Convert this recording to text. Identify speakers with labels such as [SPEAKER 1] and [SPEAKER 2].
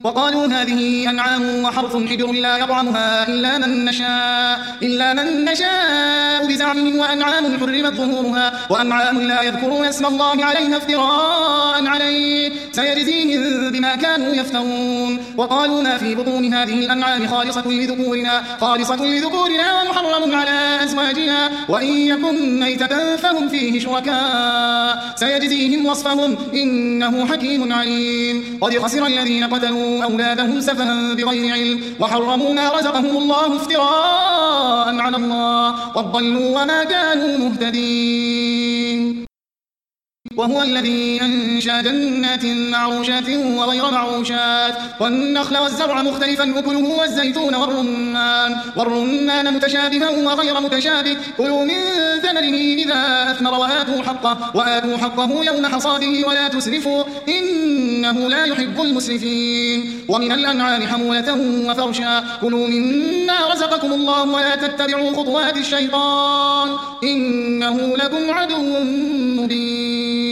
[SPEAKER 1] وقالوا هذه أنعام وحرث حجر لا يطعمها إلا من نشاء بزعمهم، وأنعام حرمت ظهورها، وأنعام لا يذكرون اسم الله عليها افتراء عليه سيجزيهم بما كانوا يفترون. وقالوا ما في بطون هذه الأنعام خالصة لذكورنا ومحرم على أزواجنا، وإن يكن ميتة فهم فيه شركاء سيجزيهم وصفهم إنه حكيم عليم. قد خسر الذين قتلوا أولادهم سفها بغير علم وحرموا ما رزقهم الله افتراء على الله قد ضلوا وما كانوا مهتدين. وهو الذي أنشأ جنات معروشات وغير معروشات والنخل والزرع مختلفا أكله والزيتون والرمان متشابها وغير متشابه كلوا من ثمره إذا أثمر وآتوا حقه يوم حصاده ولا تسرفوا إنه لا يحب المسرفين. ومن الأنعام حمولة وفرشا كلوا مما رزقكم الله ولا تتبعوا خطوات الشيطان إنه لكم عدو مبين.